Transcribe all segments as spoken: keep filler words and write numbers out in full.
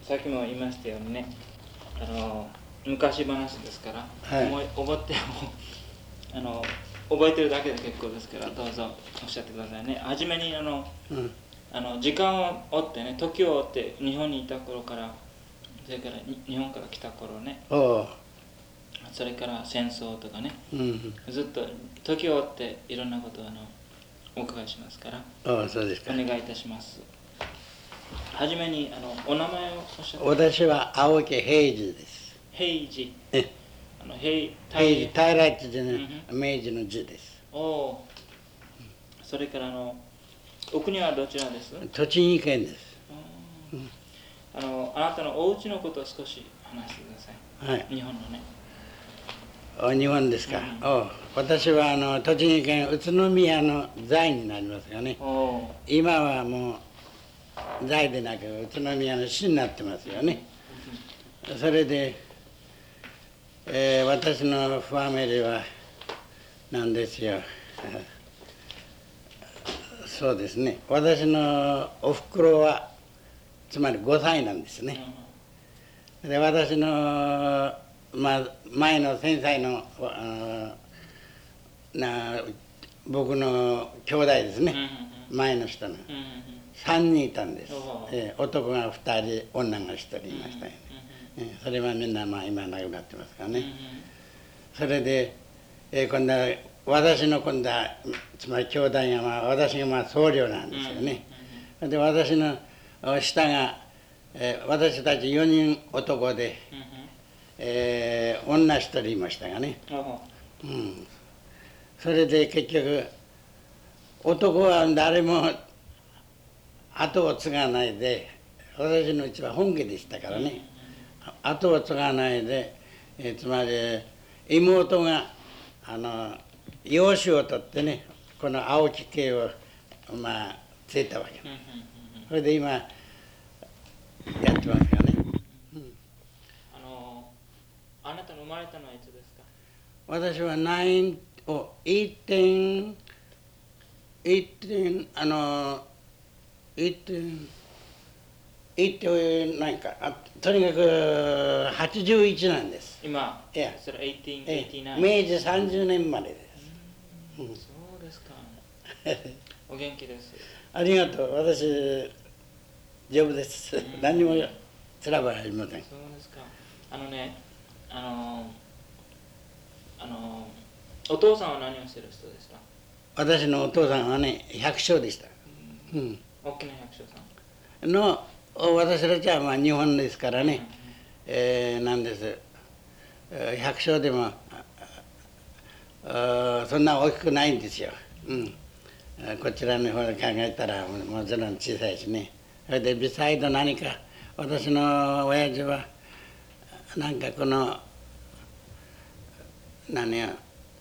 さっきも言いましたようにね、あの昔話ですから、はい、思い覚えてもあの覚えてるだけで結構ですから、どうぞおっしゃってくださいね。はじめにあの、うん、あの時間を追ってね、時を追って日本にいた頃から、それから日本から来た頃ね、それから戦争とかね、うん、ずっと時を追っていろんなことをあのお伺いしますから、 ああ、そうですか。 お願いいたします。はじめにあのお名前をおっしゃって。 私は青木平治です。 平治。 えあの平平治、平一でね、うん、明治の字です。 おお。それからあのお国はどちらです？ 栃木県です。 うん、あのあなたのお家のことを少し話してください。はい。日本のね。 お日本ですか。うん、お私はあの栃木県宇都宮の在になりますよね。今はもう在でなく宇都宮の市になってますよね。それで、えー、私のファミリーはなんですよ。そうですね。私のおふくろはつまりごさいなんですね。で私のまあ、前の先歳のな僕の兄弟ですね、うん、前の人の、うん、さんにんいたんです、えー、男がふたり女がひとりいましたよね、うん、えー、それはみんなまあ今亡くなってますからね、うん、それで、えー、今度は私の今度はつまり兄弟が、まあ、私がまあ僧侶なんですよね、うん、で私の下が、えー、私たちよにん男で、うん、えー、女ひとりいましたがね、うん、それで結局男は誰も後を継がないで、私のうちは本家でしたからね、後を継がないで、えー、つまり妹があの養子を取ってね、この青木家をまあ継いだわけ、それで今やってますよね、うん、 あのあなたの生まれたのはいつですか？ 私は9お1.8点あのいってんいってないかあとにかくはちじゅういちなんです。 今いやそれはじゅうはち、 明治さんじゅうねん生まれです。 うん、そうですか。お元気です。 ありがとう。私丈夫です。何もつらばありません。 そうですか。あのね、あのあのお父さんは何をしてる人ですか？ 私のお父さんはね百姓でした。 うん。大きな百姓さん。 の私たちはまあ日本ですからね、うん、えー、なんです。百姓でもそんな大きくないんですよ。うん。こちらの方で考えたらもちろん小さいしね。それでビサイド何か私の親父はなんかこの何や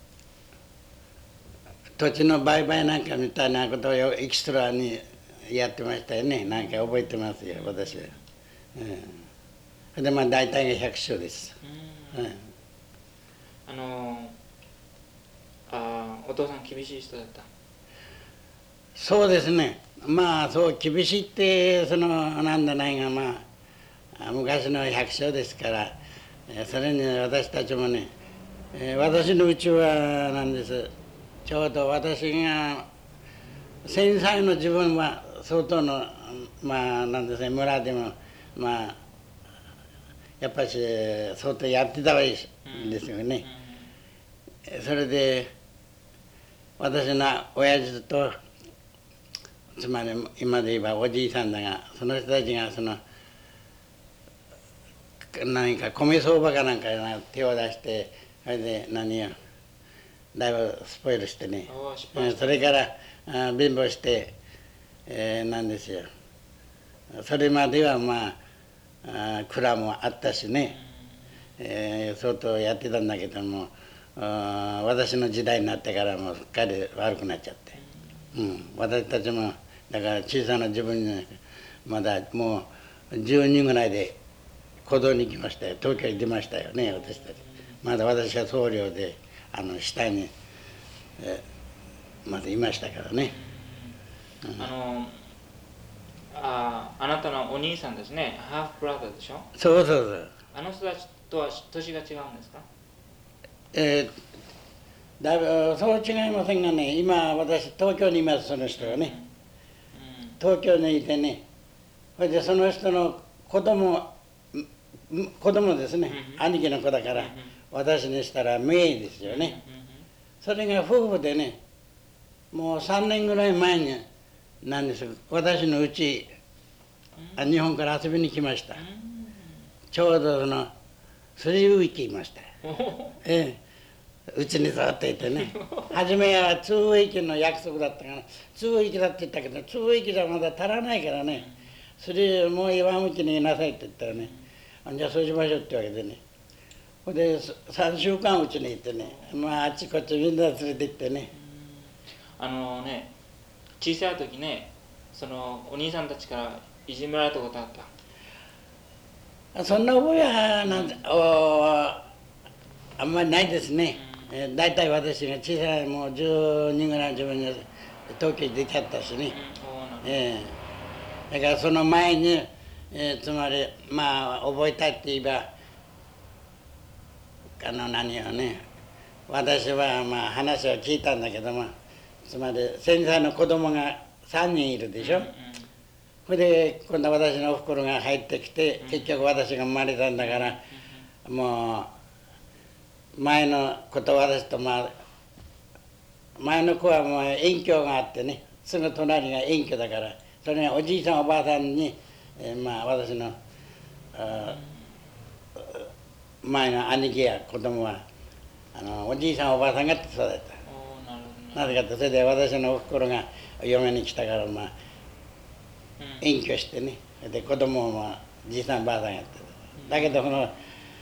土地の売買なんかみたいなことをエキストラにやってましたよね。なんか覚えてますよ私は。うん、それでまあ大体が百姓です。うん、 あのあお父さん厳しい人だった？ そうですね。まあそう厳しいってそのなんだないがまあ昔の百姓ですからそれに私たちもね、えー、私のうちはなんですちょうど私が戦災の自分は相当のまあなんですね村でもまあやっぱり相当やってたわけですよね、うんうん、それで私の親父とつまり今で言えばおじいさんだがその人たちがその何か米相場かなんかに手を出してそれで何やだいぶスポイルしてねそれから貧乏して、えー、なんですよそれまではまああ蔵もあったしね、えー、相当やってたんだけども私の時代になってからもうすっかり悪くなっちゃって、うん、私たちもだから小さな自分にまだもうじゅうにんぐらいで行動に行きましたよ東京に出ましたよね私たちまだ私は僧侶であの下に、えー、まだいましたからね、 うん、あのああなたのお兄兄さんですね、ハーフブラザーでしょ。 そうそうそう。 あの人たちとは年が違うんですか？ えー、だいぶそう違いませんがね、今私東京にいます、その人がね、うんうん、東京にいてね、それでその人の子供子供ですね、うん、兄貴の子だから、うん、私にしたら姪ですよね、うんうん、それが夫婦でね、もうさんねんぐらい前になんです私のうち、うん、日本から遊びに来ました、うん、ちょうどそのスリーウィークいましたええ、うちに座っていてね初めはツーウィークの約束だったからツーウィークだって言ったけどツーウィークじゃまだ足らないからね、それもう岩向きにいなさいって言ったらね、じゃあそうしましょうってわけでね、ほんでさんしゅうかんうちにいてね、まああっちこっちみんな連れて行ってね、 あのね、小さい時ね、そのお兄さんたちからいじめられたことあった？ そんな覚えはなんて、うん、あんまりないですね、うん、えー、大体私が小さいもうじゅうにぐらい自分に東京に出ちゃったしね、うん、えー、だからその前に、えー、つまりまあ覚えたいって言えばあの何をね、私はまあ話を聞いたんだけども、つまり先生の子供がさんにんいるでしょ、うんうん、それで今度私のおふくろが入ってきて、うん、結局私が生まれたんだから、うん、もう前の子と私とまあ前の子はもう隠居があってね、すぐ隣が隠居だから、それがおじいさんおばあさんに、えー、まあ私の前の兄貴や子供はあのおじいさんおばあさんが育てた。なぜかとそれで私のおふくろが嫁に来たからまあ隠居してね、で子供もまあじいさんばあさんやってた。だけどこの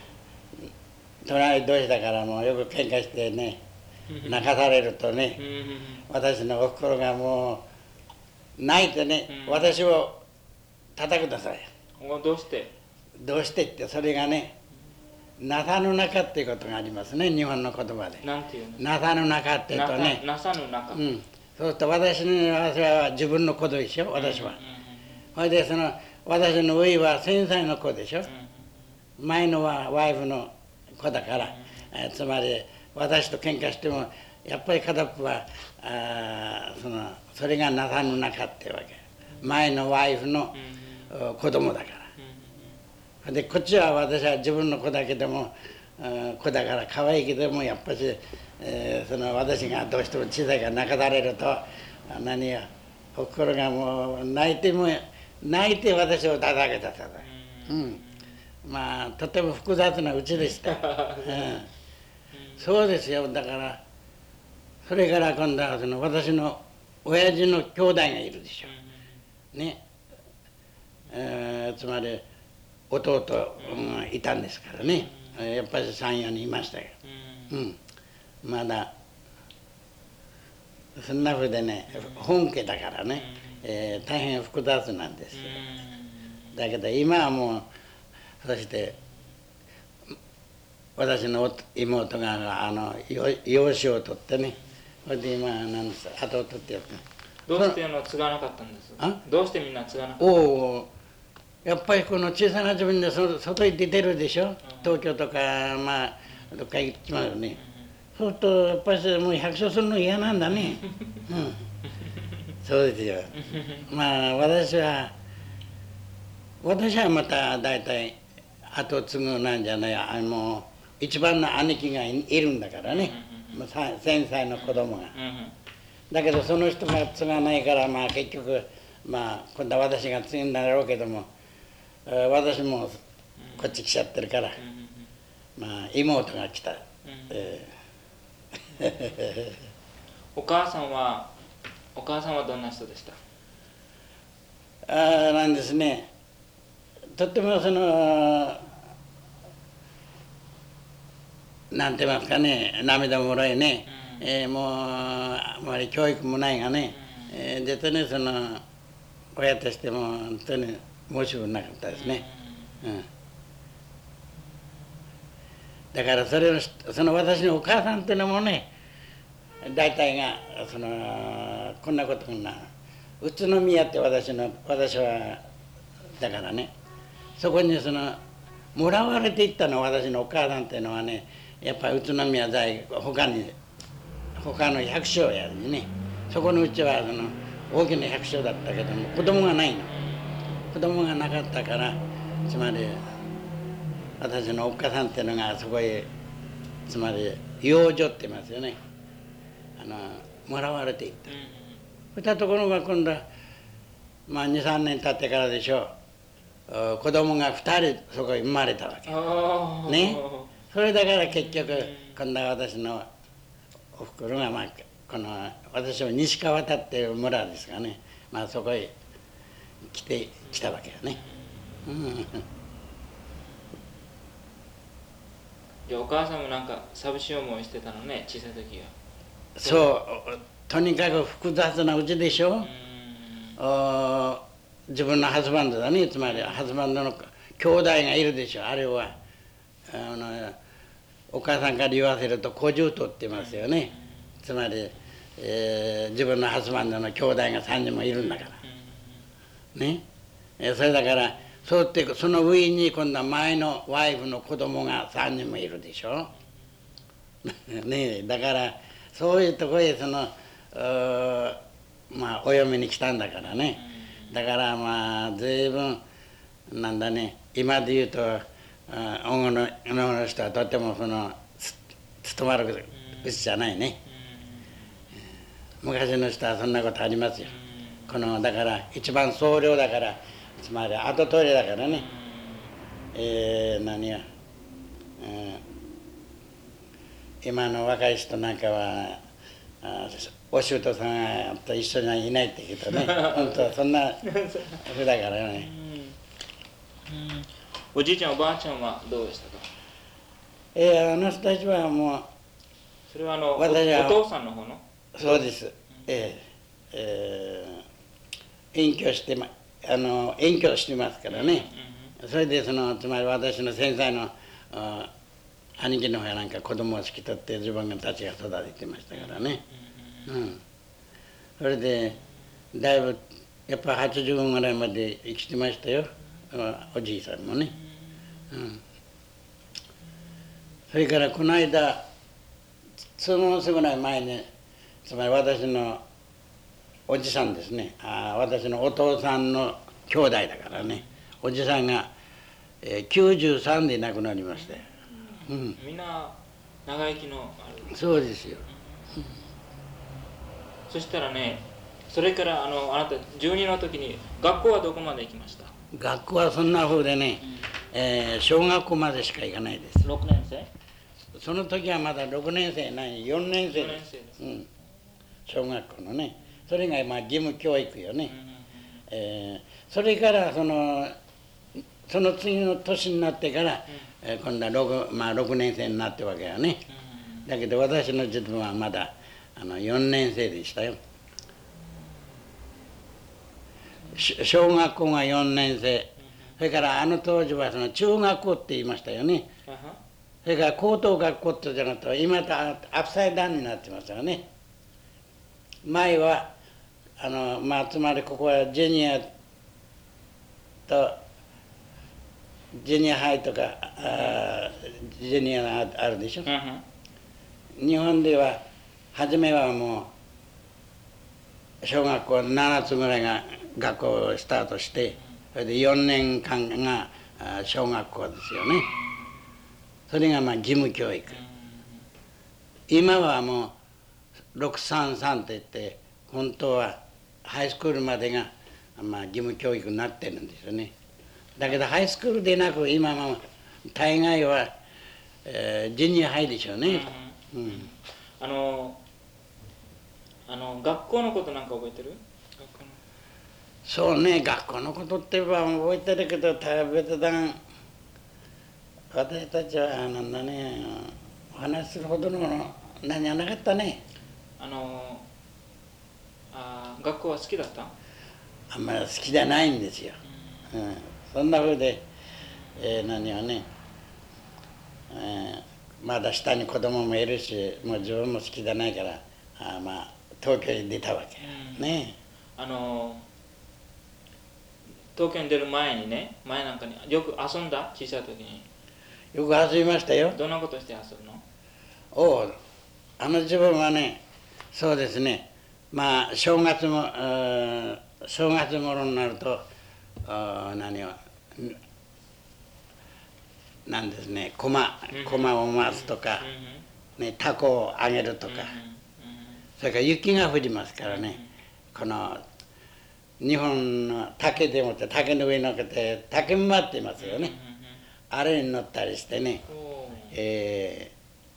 隣同士だからもうよく喧嘩してね、泣かされるとね、私のおふくろがもう泣いてね、私を叩ください。 どうしてどうしてってそれがね、なさぬ中っていうことがありますね、日本の言葉で。 なんていうの？ なさぬ中っていうとね、 なさぬ中、 うん、そうすると私に私は自分の子でしょ、私は。それでその私の上は先生の子でしょ、前のはワイフの子だから、えつまり私と喧嘩してもやっぱり片っぽはあそのそれがなさぬ中っていうわけ。前のワイフの子供だから。でこっちは私は自分の子だけでも子だから可愛いけどもやっぱし、えー、その私がどうしても小さいから泣かされると何や心がもう泣いても泣いて私を叩けたさだ、うん、まあとても複雑なうちでした、うん、そうですよ。だからそれから今度はその私の親父の兄弟がいるでしょね、えー、つまり弟がいたんですからね、やっぱりさん、よにんいましたよ、うん、まだそんなふうでね、本家だからね、えー、大変複雑なんですよ。だけど今はもうそして私の妹があの養子を取ってね、それで今何ですか弟ってやつ。 どうしての継がなかったんですか？どうしてみんな継がなかったんですか？おお、やっぱりこの小さな自分で外に出てるでしょ、東京とかまあどっか行っちまうよね、そうするとやっぱりもう百姓するの嫌なんだね、うん、そうですよ。まあ私は私はまた大体後継ぐなんじゃない、あの一番の兄貴がいるんだからね、先歳の子供が。だけどその人が継がないからまあ結局まあ今度は私が継ぐんだろうけども、私もこっち来ちゃってるから、まあ妹が来た、えー、お母さんはお母さんはどんな人でした？ ああなんですね、とってもそのなんて言いますかね、涙もろいね、うん、えー、もうあまり教育もないがね、うん、えー、絶対にその親としても本当に申し分なかったですね、うん、だからそれをその私のお母さんっていうのもね、大体がそのこんなことな宇都宮って私の私はだからね、そこにそのもらわれていったのは私のお母さんっていうのはね、やっぱり宇都宮大学他に他の百姓やにね、そこのうちはその大きな百姓だったけども子供がないの。子供がなかったから、つまり私のおっかさんっていうのがそこへ、つまり養女って言いますよね、あのもらわれていった。そういったところが今度は、まあ、にさんねん経ってからでしょう、子供がふたりそこへ生まれたわけね。それだから結局今度は私のおふくろが、まあ、この私は西川田っていう村ですがね、まあ、そこへ来てきたわけよね。うん、 じゃあお母さんもなんか寂しい思いしてたのね、小さい時は。 そう、とにかく複雑なうちでしょ。お自分のハズバンドだね、つまりハズバンドの兄弟がいるでしょ。あれはあのお母さんから言わせると小獣とって言いますよね。つまり、えー、自分のハズバンドの兄弟がさんにんもいるんだからね。えー、それだからそうってその上に今度は前のワイフの子供がさんにんもいるでしょねえ、だからそういうとこへそのまあお嫁に来たんだからね。だからまあ随分なんだね、今で言うと女のの人はとてもその務まるうちじゃないね。昔の人はそんなことありますよ。このだから一番総領だから、つまり後取りだからね、えー、何や、うん、今の若い人なんかはお舅さんと一緒にはいないって言うけどね本当はそんなふうだからね。 うんうん、おじいちゃんおばあちゃんはどうでしたか。 えー、あの人たちはもうそれはあの私は お, お父さんの方の。 そうです、うん、えーえー、隠居してまあの隠居してますからね、うんうん、それでそのつまり私の先生の兄貴の方やなんか子供を引き取って自分たちが育ててましたからね、うん、うん、それでだいぶやっぱはちじゅうごぐらいまで生きてましたよ、おじいさんもね、うん、それからこの間数年ぐらい前に、つまり私のおじさんですね、あ私のお父さんの兄弟だからね、おじさんが、えー、きゅうじゅうさんで亡くなりまして、 うん、みんな長生きのある。 そうですよ、うん、 そしたらね、それからあのあなたじゅうにの時に学校はどこまで行きました。 学校はそんな風でね、うん、えー、小学校までしか行かないです。 ろくねん生。 その時はまだろくねん生ないよんねん生です。 よねん生です、 うん、小学校のね、それがまあ義務教育よね、うんうんうん、えー、それからそのその次の年になってから、うん、えー、今度は 6,、まあ、ろくねん生になってわけやね、うんうん、だけど私の自分はまだあのよねん生でしたよ。小学校がよねん生、うんうん、それからあの当時はその中学校って言いましたよね、うん、それから高等学校ってじゃなくて今とアップサイダウンになってますよね。前はあの、まあ、つまりここはジュニアとジュニアハイとかあジュニアがあるでしょ、うん、日本では初めはもう小学校ななつぐらいが学校をスタートして、それでよねんかんが小学校ですよね。それがまあ義務教育、今はもうろくさんさんって言って本当はハイスクールまでがまあ義務教育になってるんですよね。だけどハイスクールでなく今も大概は、えー、ジュニアハイでしょうね、うんうん、 あのあの学校のことなんか覚えてる？学校のそうね、学校のことって言えば覚えてるけど別段私たちはなんだね、お話しするほどの何はなかったね。 あのあ学校は好きだった？ あんまり好きじゃないんですよ、うん、そんなふうで、えー、何はね、えー、まだ下に子供もいるしもう自分も好きじゃないからあまあ東京に出たわけ、うん、ね。 あの東京に出る前にね、前なんかによく遊んだ、小さい時に。 よく遊びましたよ。 どんなことして遊ぶの？ おう、あの自分はね、そうですね、まあ正月も、正月頃になると、何を、なんですね、駒、駒を回すとか、ね、タコをあげるとか、それから雪が降りますからね、この日本の竹でもって竹の上に乗っけて竹馬って言いますよね、あれに乗ったりしてね、え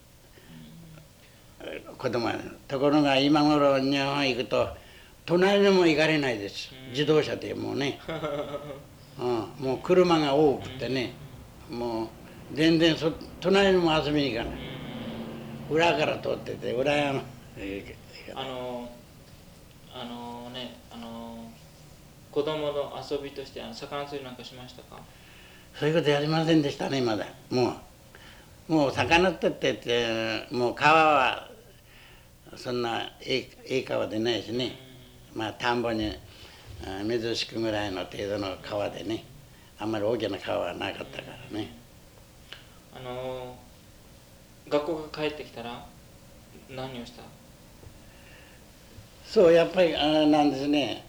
ー、子供はところが今頃日本行くと隣にも行かれないです、自動車でもうね、うん、もう車が多くてね、もう全然そ隣にも遊びに行かない、裏から通ってて裏山あのあのねあの子供の遊びとしてあの魚釣りなんかしましたか？ そういうことやりませんでしたね、まだ。もうもう魚ってってもう川はそんないい、いい川でないしね、まあ田んぼに水敷くぐらいの程度の川でね、あんまり大きな川はなかったからね。 あの学校が帰ってきたら何をした？ そう、やっぱりあなんですね、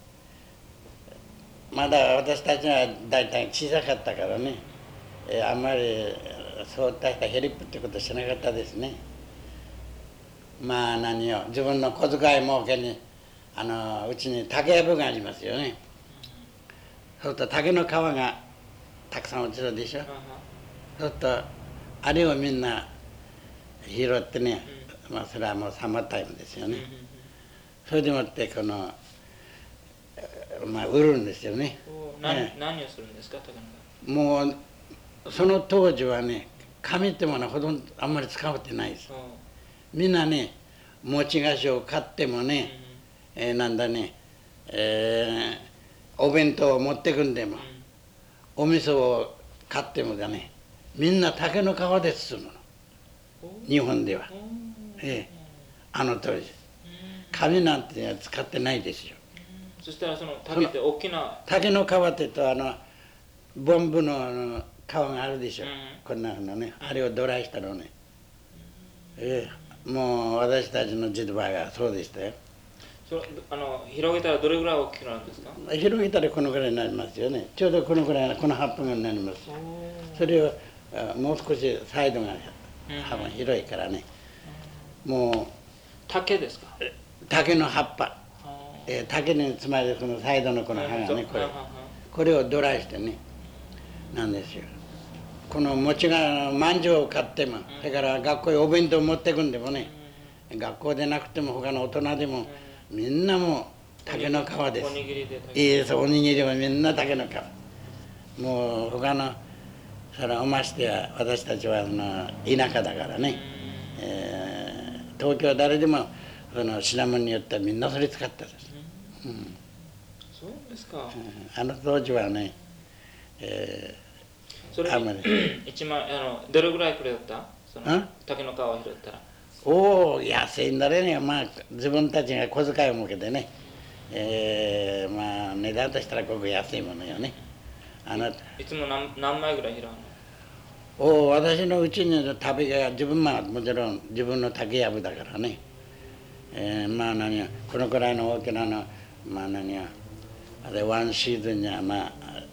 まだ私たちは大体小さかったからね、えあんまりそういったヘリップってことしなかったですね。まあ何を自分の小遣い儲けにあのうちに竹やぶがありますよね、そうすると竹の皮がたくさん落ちるでしょ、そうするとあれをみんな拾ってね、まあそれはもうサマータイムですよね、それでもってこのまあ売るんですよね。 何、ね、何をするんですか？ もうその当時はね、紙ってものはほとんどあんまり使ってないです。みんなね、餅菓子を買ってもね、うん、えー、なんだね、えー、お弁当を持ってくんでも、うん、お味噌を買ってもだね、みんな竹の皮で包むの。日本では。ええ、あの当時。紙なんて使ってないですよ。 そしたらその竹って大きな竹の皮って言うとあのボンブのあの皮があるでしょ、うん、こんなのね、あれをドライしたのね、うん、ええ、もう私たちの時代はそうでしたよ。 そあの広げたらどれぐらい大きくなるんですか？ 広げたらこのぐらいになりますよね。ちょうどこのぐらいのこの葉っぱになります。それをもう少しサイドが幅が広いからね、うん、もう竹ですか？ 竹の葉っぱ、えー、竹につまりこのサイドのこの葉がね、これこれをドライしてね、なんですよ。この餅がまんじゅうを買っても、それから学校へお弁当持ってくんでもね、学校でなくても他の大人でもみんなもう竹の皮です。おにぎりで竹。いいです、おにぎりはみんな竹の皮。もう他のそれをましては私たちはあの田舎だからね、えー、東京は誰でもその品物によってはみんなそれ使ったです。うん、 そうですか。 あの当時はね、えー、それあんまり一万あのどれぐらいくれだった？その竹の皮を拾ったら。 おお、安いんだね。まあ自分たちが小遣いを設けてね、えー、まあ値段としたらごく安いものよね。 あの い, いつも 何, 何枚ぐらい拾うの？ おお、私のうちに食べが自分はもちろん自分の竹やぶだからね、えー、まあ何やこのくらいの大きなのまあ何やあれワンシーズンにはまあ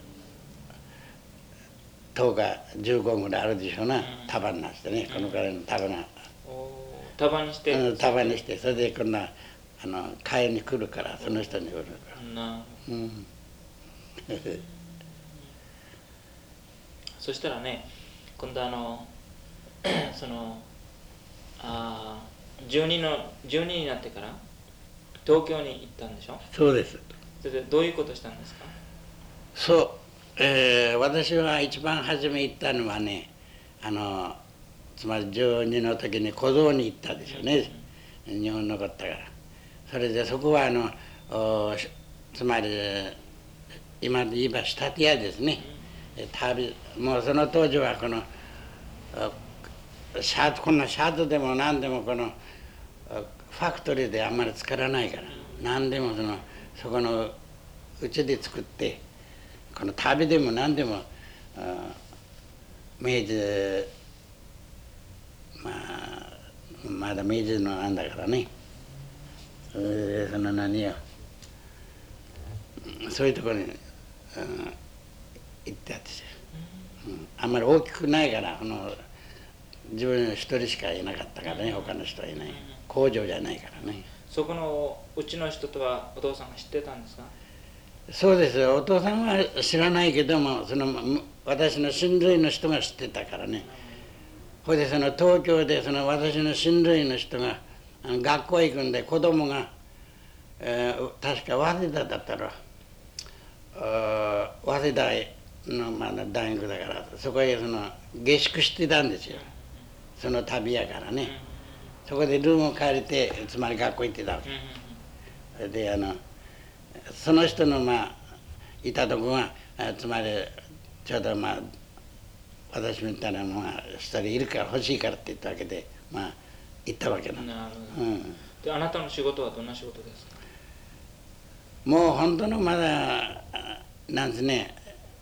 とおかじゅうごぐらいあるでしょうな、束になってね、このくらいの束が束にして、 うん、束にしてそれでこんなあの買いに来るからその人に売るから、なうん、 そしたらね今度あのそのあじゅうにのじゅうにになってから東京に行ったんでしょ？ そうです。 それでどういうことしたんですか？ そう、えー、私は一番初め行ったのはね、あのつまりじゅうにの時に小僧に行ったでしょうね、うん、日本のことだから。それでそこはあのつまり今で言えば仕立て屋ですね、うん、旅もうその当時はこのシャートこんなシャートでも何でもこのファクトリーであんまり作らないから、何でもそのそこのうちで作ってこの旅でも何でも明治、まあまだ明治のなんだからね、それでその何よ、そういうところに、うん、行ってやってて、うん、あんまり大きくないからこの自分一人しかいなかったからね、他の人はいない、工場じゃないからね。 そこのうちの人とはお父さんが知ってたんですか？ そうです。お父さんは知らないけども、その私の親類の人が知ってたからね。ほいでその東京でその私の親類の人があの学校行くんで、子供が、えー、確か早稲田だったら早稲田の、まあ、大学だからそこへその下宿してたんですよ。その旅やからね。そこでルームを借りて、つまり学校行ってたわけで、あのその人のまあいたとこが、つまりちょうどまあ私みたいなのが一人いるから欲しいからって言ったわけで、まあ行ったわけな。 なるほど。うん、であなたの仕事はどんな仕事ですか？ もう本当のまだなんですね、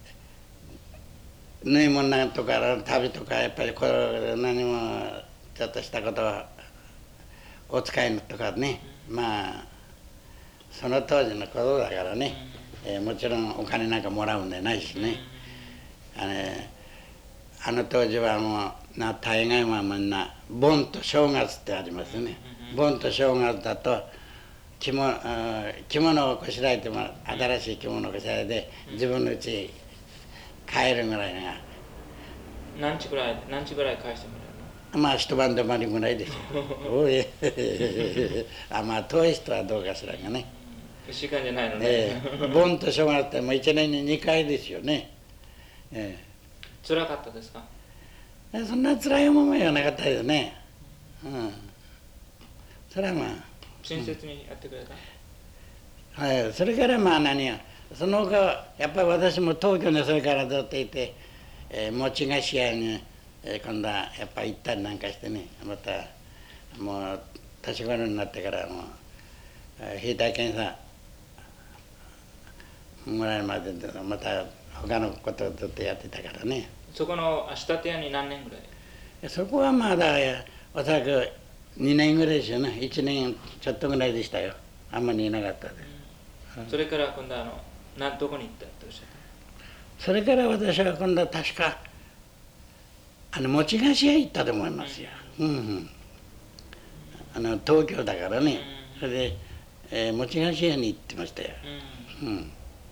縫い物とか旅とかやっぱりこれ何もちょっとしたことはお使いのとかね、まあその当時のことだからね、えー、もちろんお金なんかもらうんでないしね、あのあの当時はもうな大概はみんな盆と正月ってありますね。盆と正月だと着物、着物をこしらえても新しい着物をこしらえて自分のうち帰るぐらいが何日ぐらい何日ぐらい返してもらえるの？まあ一晩泊まりぐらいですよ。おいあまあ遠い人はどうかしらがね。 時間じゃないのね。 ええ、盆と正月ってもう一年ににかいですよね。ええ、 辛かったですか？ そんな辛い思いはなかったですね。うん。それはまあ。 親切にやってくれた？ はい、それからまあ何や、その他やっぱり私も東京にそれからずっといて、えー、餅菓子屋に、えー、今度はやっぱり行ったりなんかしてね、またもう年頃になってからもう引いた検査ぐらいまでまた他のことをずっとやってたからね。 そこの仕立て屋に何年ぐらい？ そこはまだおそらくにねんぐらいですよね。いちねんちょっとぐらいでしたよ。あんまりいなかったで、 うん、それから今度はあの何どこに行ったっておっしゃった？ それから私は今度は確かあの餅菓子屋行ったと思いますよ、うんうん、あの東京だからね、うん、それで、えー、餅菓子屋に行ってましたよ、うんうん、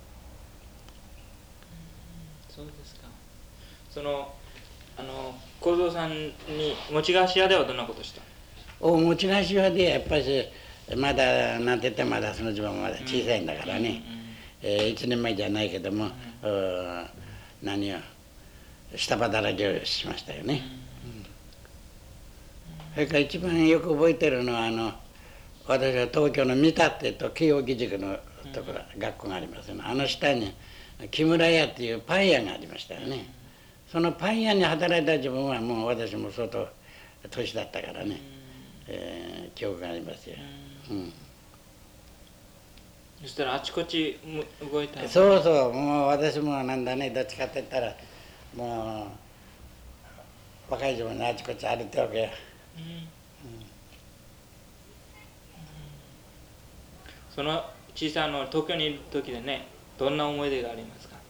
そうですか。そのあの幸三さんに餅菓子屋ではどんなことした？ お餅菓子屋でやっぱりまだなんて言ってまだその自分はまだ小さいんだからね、うんうん、えー、いちねんまえじゃないけども、うん、何を下働きをしましたよね、うんうん、それから一番よく覚えてるのはあの私は東京の三立と慶應義塾のところ、うん、学校がありますよね。あの下に木村屋っていうパン屋がありましたよね、うん、そのパン屋に働いた自分はもう私も相当年だったからね、うん、えー、記憶がありますよ、うんうん、 そしたらあちこち動いた？ そうそう、もう私もなんだね、どっちかって言ったらもう若い自分にあちこち歩いてるわけよ、うんうん、 その小さな東京にいる時でね、どんな思い出がありますか？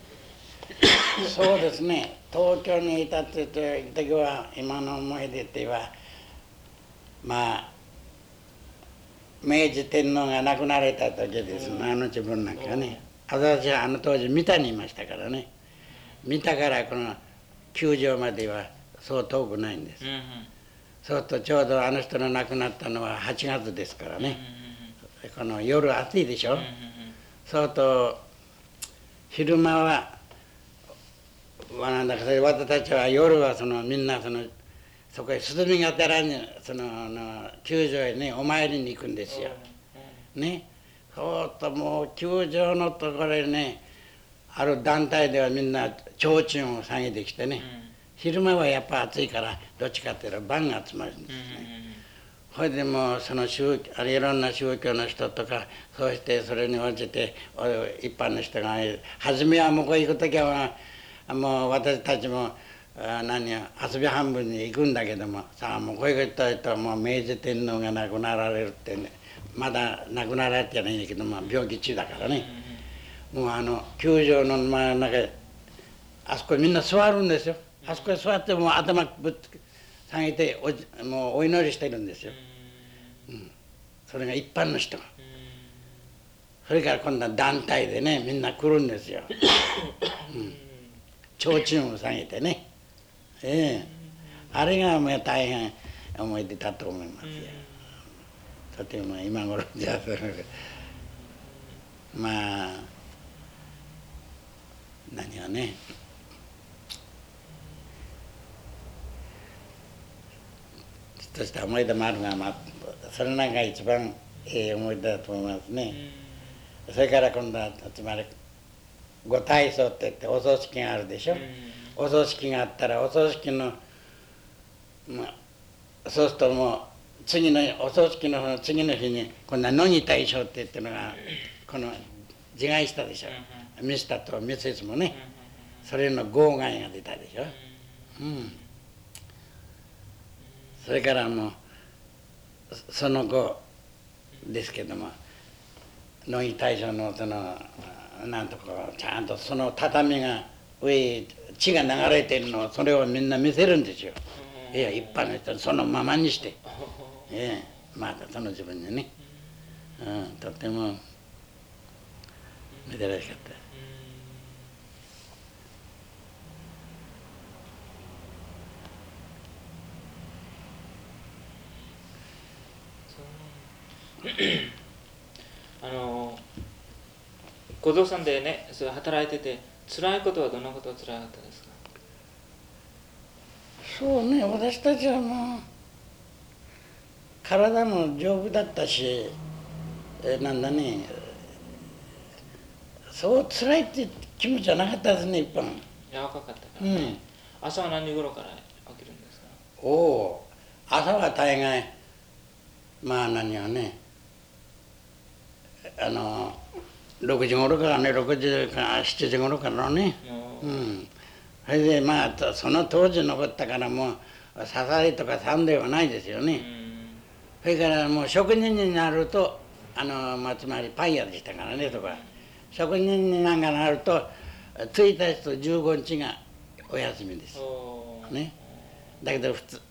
そうですね、東京にいたっていう時は今の思い出って言えばまあ明治天皇が亡くなられた時ですね、あの自分なんかね。私はあの当時三田にいましたからね、三田からこの球場まではそう遠くないんです、うんうん、そうするとちょうどあの人の亡くなったのははちがつですからね、うんうん、この夜暑いでしょ、うんうん、そうすると昼間はなんだか私たちは夜はそのみんなそのそこへ涼みがてらにそのの球場へねお参りに行くんですよ、ね、そうともう球場のところへねある団体ではみんな提灯を下げてきてね、うん、昼間はやっぱ暑いからどっちかっていうと晩が集まるんですね、うん、 それでもその宗あれいろんな宗教の人とかそうしてそれに応じて一般の人が初めは向こう行く時はもう私たちも何や遊び半分に行くんだけどもさあもうこういうこと言ったらもう明治天皇が亡くなられるってねまだ亡くなられてないんだけど、まあ、病気中だからね、もうあの球場の真ん中あそこみんな座るんですよ。あそこへ座ってもう頭ぶっ下げておもうお祈りしてるんですよ、うん、それが一般の人が。それから今度は団体でねみんな来るんですよ、うん、提灯を下げてね、ええ、あれがもう大変思い出だと思いますよ。とても今頃じゃまあ何がねとした思い出もあるが、まあ、それなんか一番ええ思い出だと思いますね。それから今度はつまりご体操って言ってお葬式があるでしょ。お葬式があったらお葬式の、まあ、そうするともう次のお葬式の次の日に今度は乃木大将って言ってるのがこの自害したでしょ。ミスターとミセスもねそれの号外が出たでしょ。うん、それからもうその後ですけども乃木大将のそのなんとかちゃんとその畳が上血が流れてるのをそれをみんな見せるんですよ。いや一般の人そのままにして、ええ、またその自分にね、うん、とっても珍しかった。 あの小僧さんでねそれ働いてて辛いことはどんなことが辛かったですか？ そうね、私たちはもう体も丈夫だったし、えなんだねそう辛いって気持ちはなかったですね。一般柔らかかったからね、うん、朝は何時頃から起きるんですか？ おお、朝は大概まあ何はねあのろくじ頃からねろくじかしちじ頃からね、うん、それでまあその当時残ったからもう刺されとかサンデーはないですよね、うん、それからもう職人になるとあの、まあ、つまりパン屋でしたからねとか、職人になんかなるとついたちとじゅうごにちがお休みです、ね、だけど普通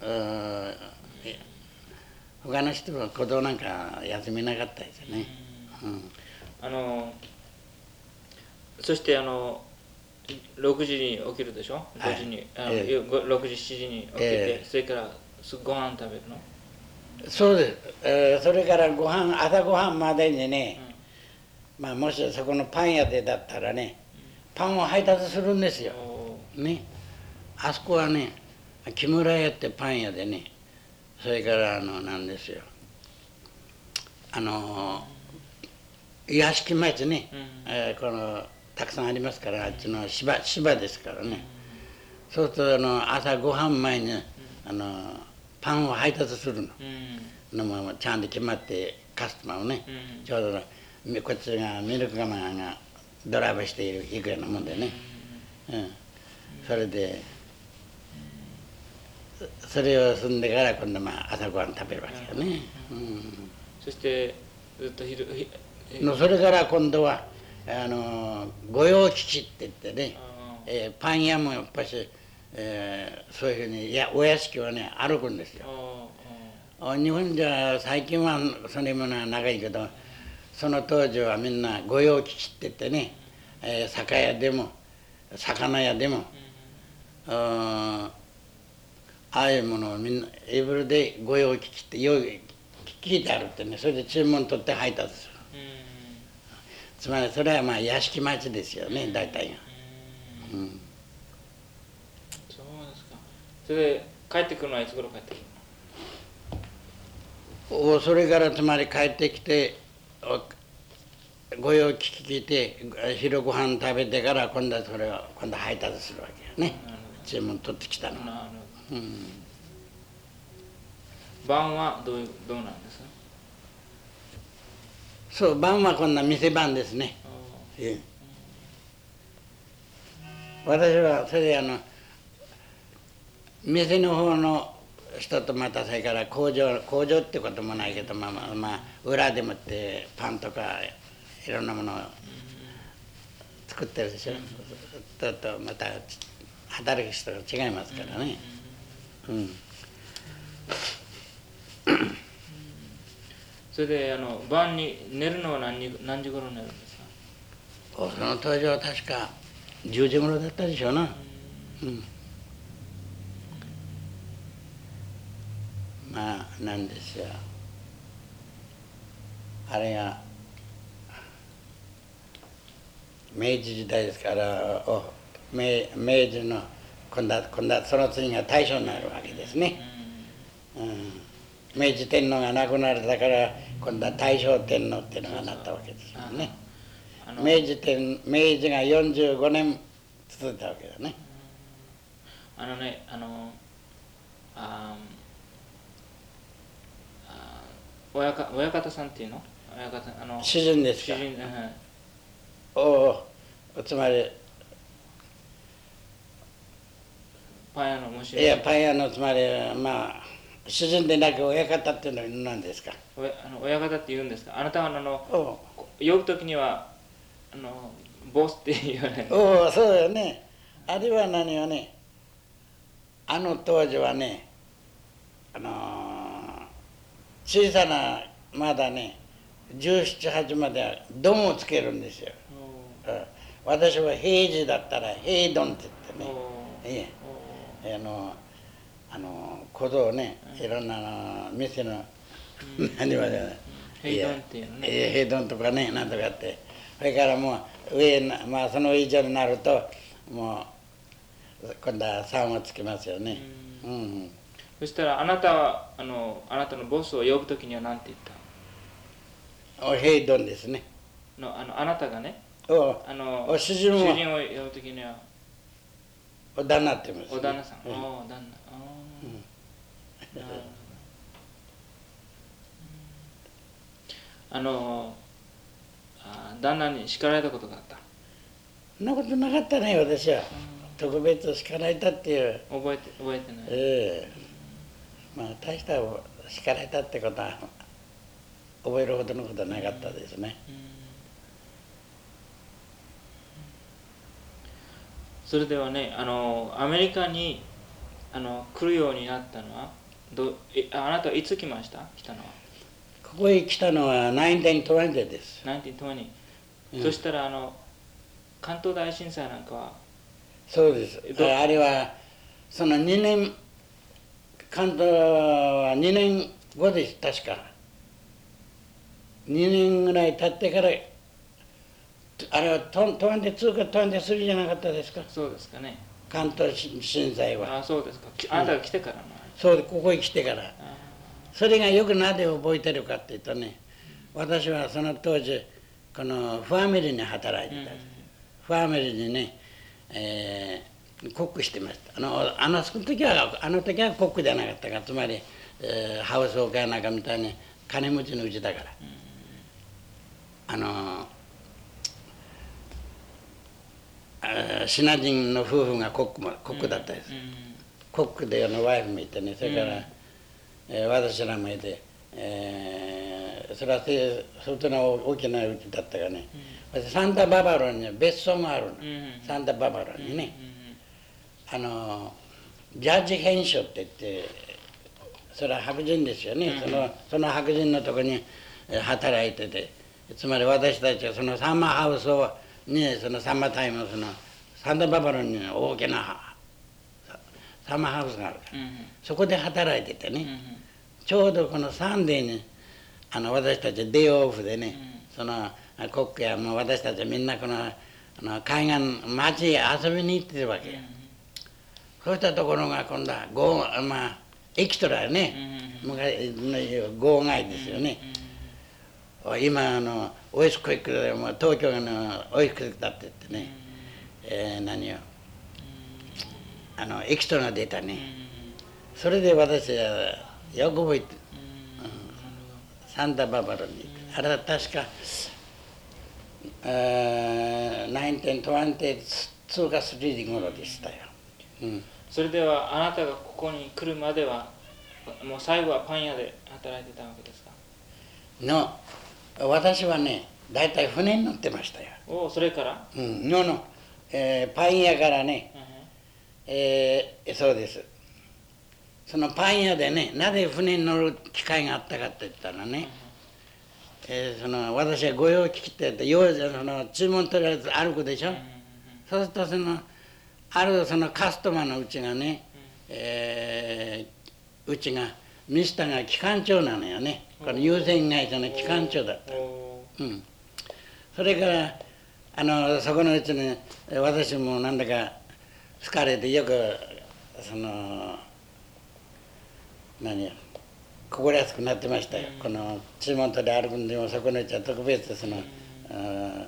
他の人は子供なんか休みなかったですよね、うん、 あのそしてあのろくじに起きるでしょ、ごじに、はい、あのえー、ろくじしちじに起きて、えー、それからご飯食べるの？ そうです、えー、それからご飯朝ご飯までにね、うん、まあもしそこのパン屋でだったらね、うん、パンを配達するんですよ、ね、あそこはね木村屋ってパン屋でね、それからあのなんですよあの屋敷町ね、うん、えー、このたくさんありますから、あっちの芝芝ですからね、うん、そうするとあの朝ご飯前に、うん、あのパンを配達するの、うん、のもちゃんと決まってカスタマーをね、うん、ちょうどこっちがミルクガマがドライブしている行くようなもんでね、うん、それでそれを済んでから今度まあ朝ご飯食べるわけよね、うん、 そしてずっと昼のそれから今度はあの御用聞きって言ってね、えー、パン屋もやっぱし、えー、そういうふうにいやお屋敷はね歩くんですよ。日本じゃ最近はそれも長いけどその当時はみんな御用聞きって言ってね、えー、酒屋でも魚屋でも、うん、ああいうものをみんなエブルで御用聞きって聞いてあるってね、それで注文取って配達する。つまりそれはまあ屋敷町ですよね、大体が、うん、 そうですか。それで帰ってくるのはいつ頃帰ってくるの？おそれからつまり帰ってきて御用聞き聞いて昼ご飯食べてから今度はそれを今度配達するわけよね、注文取ってきたのは、うん、 晩はどういうどうなんですか？ そう、晩はこんな店番ですね。ええ、私はそれであの店の方の人とまたそれから工場工場ってこともないけど、まあまあ、まあ、裏でもってパンとかいろんなものを作ってるでしょ。ちょっとまた働く人が違いますからね。うん。 それであの晩に寝るのは何時何時頃寝るんですか？ その当時は確かじゅうじ頃だったでしょうな。うん。まあなんですよ。あれが明治時代ですから、お明明治の今度は今度はその次が大正になるわけですね。うん、明治天皇が亡くなられたから今度は大正天皇っていうのがなったわけですよね。明治天明治がよんじゅうごねん続いたわけだね。 あのね、あのああ親か親方さんっていうの？親方あの主人ですか？ 主人、 うん、おお、つまりパン屋のもしいやパン屋のつまりまあ主人でなく親方っていうのは何ですか？ 親あの親方って言うんですか？あなたはあの呼ぶときにはあのボスって言われる。 おお、そうよね。あれは何よね、あの当時はね、あのー、小さなまだねじゅうなな、はちまではドンをつけるんですよ。うん、私は平時だったら平ドンって言ってね、ええ、あのあの小僧ね、いろんなの店の、うん、何までね、 平丼っていうのね、 平丼とかね、なんとかって、それからもう上、まあその以上になるともう今度はさんをつけますよね。うん、うん、 そしたらあなたはあのあなたのボスを呼ぶときには何て言った？ お平丼ですね。 のあのあなたがね、 おあのお主人は主人を呼ぶときにはお旦那って言います、ね、 お旦那さん、 うん、 お旦那、あ、うん、なるほど。あのあ旦那に叱られたことがあった？ そんなことなかったね、私は。特別叱られたっていう。 覚えて覚えてない。 ええー、まあ大した叱られたってことは覚えるほどのことはなかったですね。うんうん、 それではね、あのアメリカにあの来るようになったのはどえあなたはいつ来ました？来たのは。 ここへ来たのはせんきゅうひゃくにじゅうです。 せんきゅうひゃくにじゅう、 うん、そしたらあの関東大震災なんかは。 そうです。あれはそのにねん、関東はにねんごです、確か。にねんぐらい経ってから、あれはトントンでにかトンでさんじゃなかったですか？ そうですかね。 関東震災は。 あ、そうですか。あなたが来てからの、うん、 そうで、ここへ来てから。それがよくなぜ覚えてるかっていうとね、私はその当時このファミリーに働いてた、うん、ファミリーにね、えー、コックしてました。あのあのその時はあの時はコックじゃなかったが、つまり、えー、ハウスオーカーなんかみたいに金持ちのうちだから、うん、あのあシナ人の夫婦がコックもコックだったです、うんうん、コックであのワイフもいてね、それから、うん、えー、私らもいて、えー、それは相当な大きなうちだったがね、うん、サンタババロに別荘があるの、うん、サンタババロにね、うん、あのジャッジ編集って言って、それは白人ですよね、うん、そのその白人のとこに働いてて、つまり私たちはそのサンマーハウスをに、そのサンマータイムそのサンタババロに大きなサンマーハウスがあるから、うん、そこで働いててね、うん、ちょうどこのサンデーにあの私たちデイオフでね、うん、そのコックやもう私たちみんなこのあの海岸町へ遊びに行ってるわけ、うん、そうしたところが今度はゴー、まあ、エキトラね、うん、昔のゴー街ですよね、うん、今あのオイスクイックでも東京のオイスクイックだって言ってね、うん、えー、何よ、あのエキストラが出たね、うん、それで私はよく覚えてる、うん、サンタババラに、あれは確かじゅうきゅうかさんじ頃でしたよ、うん、 それではあなたがここに来るまではもう最後はパン屋で働いてたわけですか？ の私はね大体船に乗ってましたよ。 おそれから、 うん、のの、えー、パン屋からね、uh-huh. えー、そうです。そのパン屋でね、なぜ船に乗る機会があったかって言ったらね、uh-huh. えー、その私は御用聞きって言ってその注文取られて歩くでしょ、uh-huh. そうするとそのあるそのカスタマーのうちがね、uh-huh. えー、うちがミスターが機関長なのよね、この有線会社の機関長だった、uh-huh. うん、それからあのそこのうちに私もなんだか好かれてよくその何や心安くなってましたよ、うん、この注文取り歩くんでもそこのうちは特別その、うん、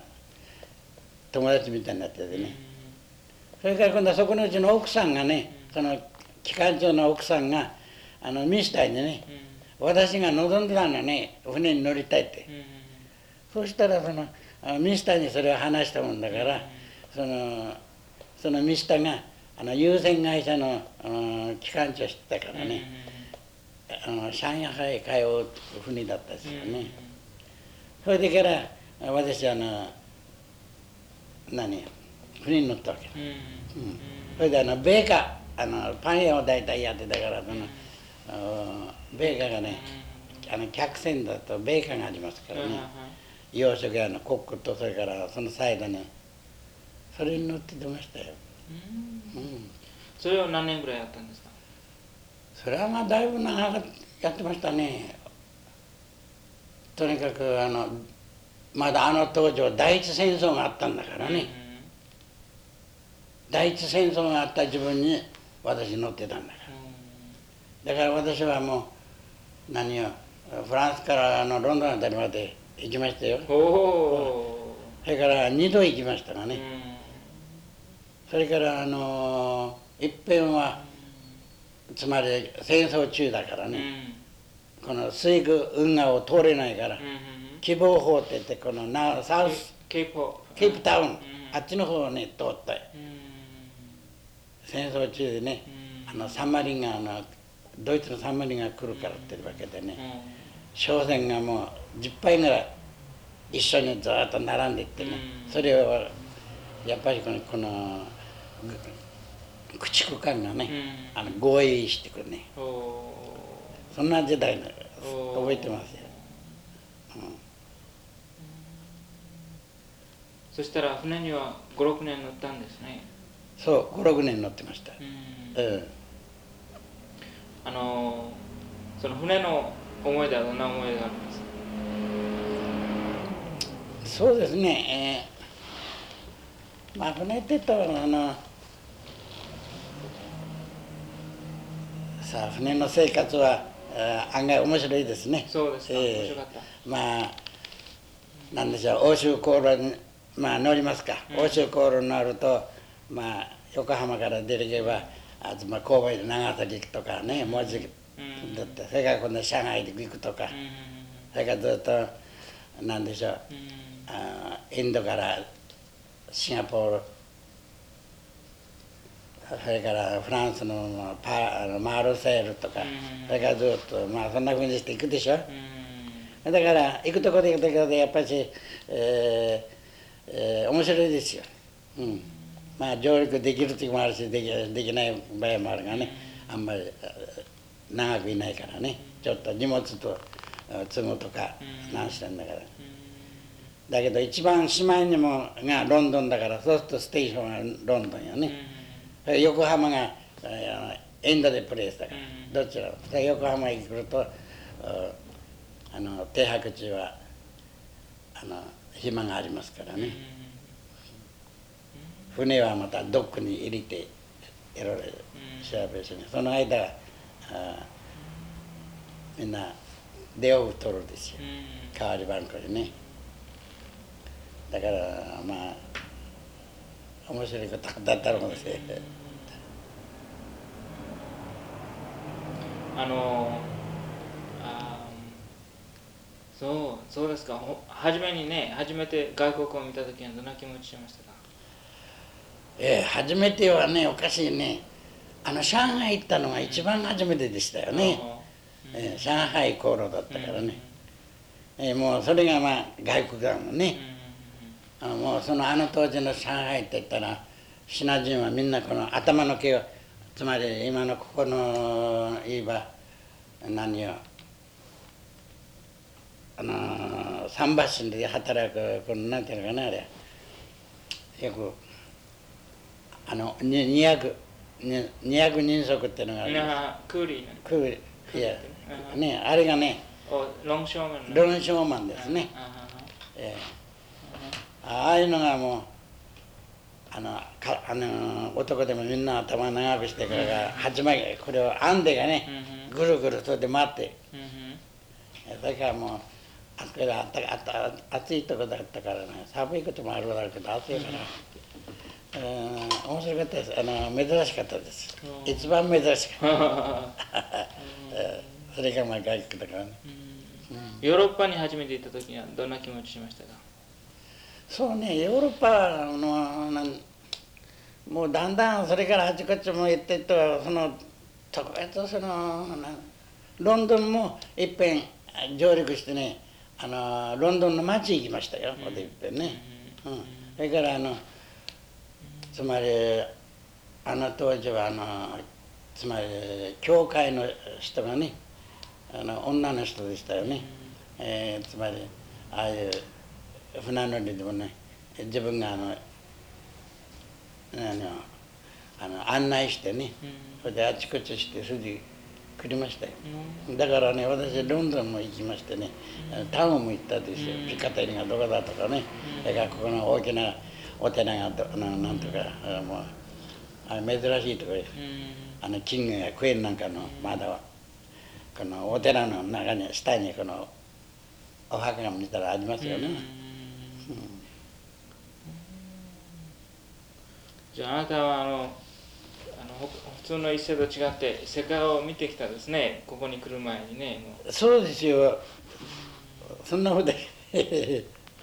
友達みたいになっててね、うん、それから今度はそこのうちの奥さんがね、うん、その機関長の奥さんがあのミスターにね、うん、私が望んでたのね船に乗りたいって、うん、そうしたらそのミスターにそれを話したもんだから、うん、そのそのミスターがあの有線会社の機関長してたからね、うん、あの上海へ通う船だったですよね、うん、それでから私はあの何船に乗ったわけだ、うんうん、それであの米花あのパン屋を大体やってたからその、うん、米花がねあの客船だと米花がありますからね、洋食屋のコックとそれからそのサイドねそれに乗って出ましたよ、 うんうん、それを何年ぐらいやったんですか？ それはまあだいぶ長くやってましたね。とにかくあのまだあの当時は第一戦争があったんだからね、うん、第一戦争があった自分に私乗ってたんだから、うん、だから私はもう何をフランスからあのロンドンあたりまで行きましたよ。おそれからにど行きましたがね、うん、それからあの一遍は、うん、つまり戦争中だからね、うん、この水軍運河を通れないから、うん、希望法って言ってこのナサウスケープケープタウン、うん、あっちの方をね通った、うん、戦争中でね、うん、あのサンマリンがあのドイツのサンマリンが来るからっていうわけでね、うん、商船がもうじゅっぱいぐらい一緒にずっと並んでいってね、うん、それをやっぱりこのこの駆逐艦がね、うん、あの合意してくるね、そんな時代の覚えてますよ、うん、 そしたら船にはごろくねん乗ったんですね。 そうごろくねん乗ってました、うんうん、 あのその船の思い出はどんな思い出があるんですか？ そうですね、えー、まあ船って言ったらあのさあ船の生活は案外面白いですね。 そうですか、えー、面白かった。 まあなんでしょう欧州航路に、まあ、乗りますか、うん、欧州航路に乗ると、まあ、横浜から出てけばあと、まあ、神戸で長崎行くとかね文字だって、うん、それから今度上海で行くとか、うん、それからずっとなんでしょう、うん、あインドからシンガポールそれからフランスのパあのマールセールとか、うん、それからずっとまあそんなふうにして行くでしょ、うん、だから行くとこで行くとこでやっぱり、えーえー、面白いですよ、うん、まあ上陸できる時もあるしでき、できない場合もあるがね、あんまり長くいないからねちょっと荷物と積むとか何してんだから、だけど一番しまいにもがロンドンだからそうするとステーションはロンドンよね、うん、横浜がエンドでプレイスだから、うん、どちらも横浜に来るとあの停泊中はあの暇がありますからね、うん、船はまたドックに入れていろいろ調べるしね、その間あみんな出を取るんですよ、代わり番号でね。だからまあ面白いことだったろうですね。 あのそう、そうですか。初めにね、初めて外国を見た時はどんな気持ちしましたか？ ええ、初めてはね、おかしいね。あの上海行ったのが一番初めてでしたよね。うん、ええ、上海航路だったからね。うん、ええ、もうそれがまあ外国だもんね。うん、あのもうそのあの当時の上海って言ったら、シナ人はみんなこの頭の毛を、つまり今のここの言えば何よ、あの桟橋で働くこのなんていうのかな、あれよくあの二百二百人足っていうのがあるんです。 クーリークーリー、いやね、あれがね、 ロンショーマン、 ロンショーマンですね。ええ、ああいうのがもうあのかあの男でもみんな頭長くしてからが始まり、これを編んでがね、ぐるぐるそれで回って、だからもうあそこであったあった暑いとこだったからね、寒いこともあるだろうけど暑いから、うん、面白かったです。あの珍しかったです。一番珍しかった。それがまあ外国だからね。 ヨーロッパに初めて行った時にはどんな気持ちしましたか？ そうね、ヨーロッパのなんもうだんだんそれからあちこちも行っていくと、その特別そのロンドンもいっぺん上陸してね、あのロンドンの街行きましたよ、ここでいっぺんね。うん、それからあのつまりあの当時はあのつまり教会の人がね、あの女の人でしたよね。えー、つまりああいう船乗りでもね、自分があのあのあの案内してね、それであちこちしてそれでくれましたよ。だからね、私ロンドンも行きましてね、タウンも行ったんですよ。ピカタリがどこだとかね、それからここの大きなお寺がどなんとか、もうあれ珍しいところです。あの金魚やクエンなんかのまだはこのお寺の中に下にこのお墓が見たらありますよね。うん、 じゃああなたはあのあの普通の一世と違って世界を見てきたですね、ここに来る前にね。 もうそうですよ、そんなことで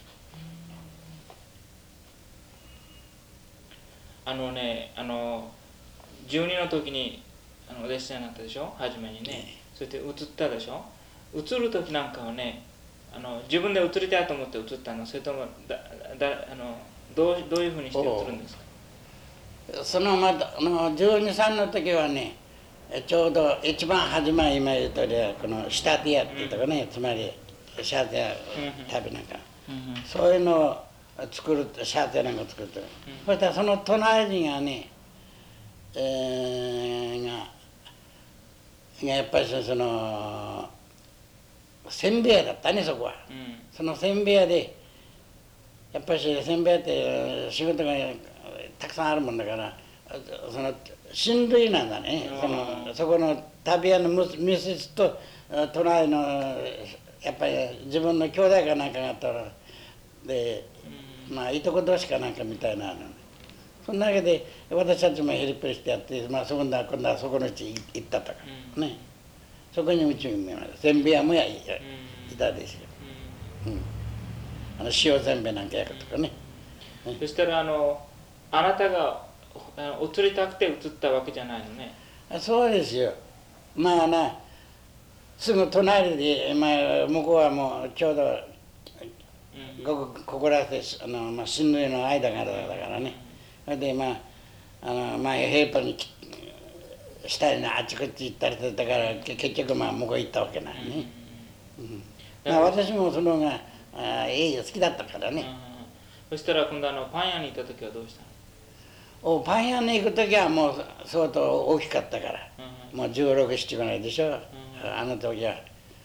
あのね、あのじゅうにの時にあのお弟子さんになったでしょ、初めにね。そして移ったでしょ。移る時なんかはね、あの自分で移りたいと思って移ったの、それともだだあのどうどういうふうにして移るんですか？ そのまたあのじゅうに、さんの時はね、ちょうど一番初め今言うとりこの仕立て屋っていうとかね、うん、つまりシャーテ屋旅なんか、うんうん、そういうのを作るシャーテなんか作って、うん、そしたらその隣人がね、えー、ががやっぱりそのせんべい屋だったね、そこは、うん、そのせんべい屋でやっぱりせんべい屋って仕事がたくさんあるもんだから、その親類なんだね。そのそこの旅屋のミセスと隣のやっぱり自分の兄弟かなんかがあったらで、まあいとこ同士かなんかみたいなの、ね、そんなわけで私たちもヘリプレしてやって、まあそこで今度はそこのうち行ったとかね、そこにうちにせんべい屋もやいたですよ。うん、あの塩せんべいなんか焼くとかね。 そしたらあのあなたが移りたくて移ったわけじゃないのね。 そうですよ。まあな、すぐ隣で、まあ、向こうはもうちょうどここここらであの、まあ、親類の間柄だからね。それでまああの、まあ、ヘイパに下にあちこち行ったりしてたから結局まあ向こう行ったわけないね。うん、まあ、私もそのがあいいよ好きだったからね。 そしたら今度あのパン屋に行った時はどうしたの？ おパン屋に行く時はもう相当大きかったから、うん、もうじゅうろく、ななぐらいでしょ、うん、あの時は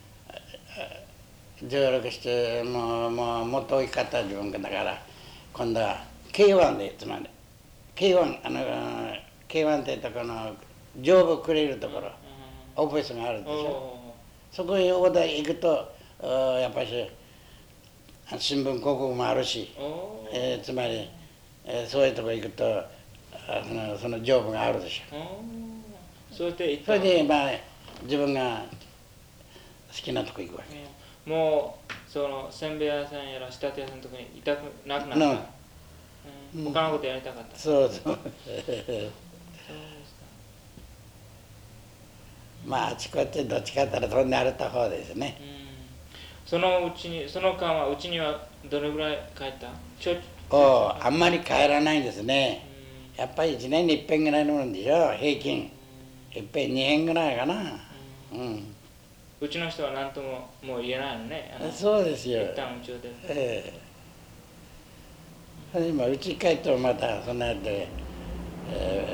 じゅうろく、ななもう、もうもっと大きかった自分だから今度は ケーワン でつまり ケーワン あの ケーワン ってとこの上部くれるところ、うん、オフィスがあるでしょ。そこへオーダー行くとやっぱり新聞広告もあるし、えー、つまり、えー、そういうとこ行くとそのその上部があるでしょ。 それでそれでまあ自分が好きなとこ行くわけ。 もうそのせんべい屋さんやら仕立て屋さんのとこにいたくなくなった、うんうん、他のことやりたかった、 そうそうまああちこちどっちかって言ったら飛んで歩った方ですね、うん、 そのうちにその間はうちにはどれぐらい帰ったちょおあんまり帰らないんですね、うん、やっぱりいちねんにいっぺんぐらい飲むんでしょ平均、うん、いっぺんにへんぐらいかな、うん、うんうちの人は何とももう言えないのね。あのそうですよ。 一旦宇宙で。 ええ。今うち帰ってもまたそんなやで、え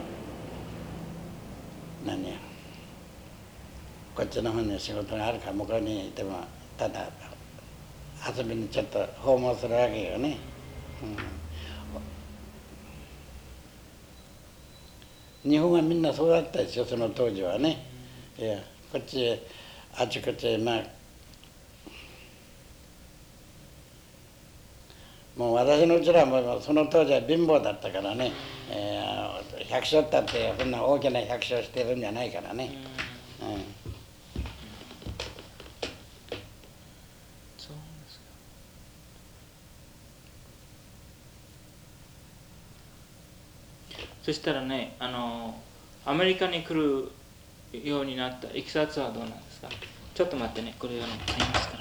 ー、何や。こっちの方に仕事があるから向こうにいてもただ遊びにちょっと訪問するわけよね。うん、日本はみんなそうだったですよその当時はね。いやこっちへあちこちへまあもう私のうちらもその当時は貧乏だったからね、えー、百姓ったってそんな大きな百姓してるんじゃないからね、うんうん、 そうですか。そしたらねあのアメリカに来るようになったいきさつはどうなんですか。ちょっと待ってねこれあのありますか。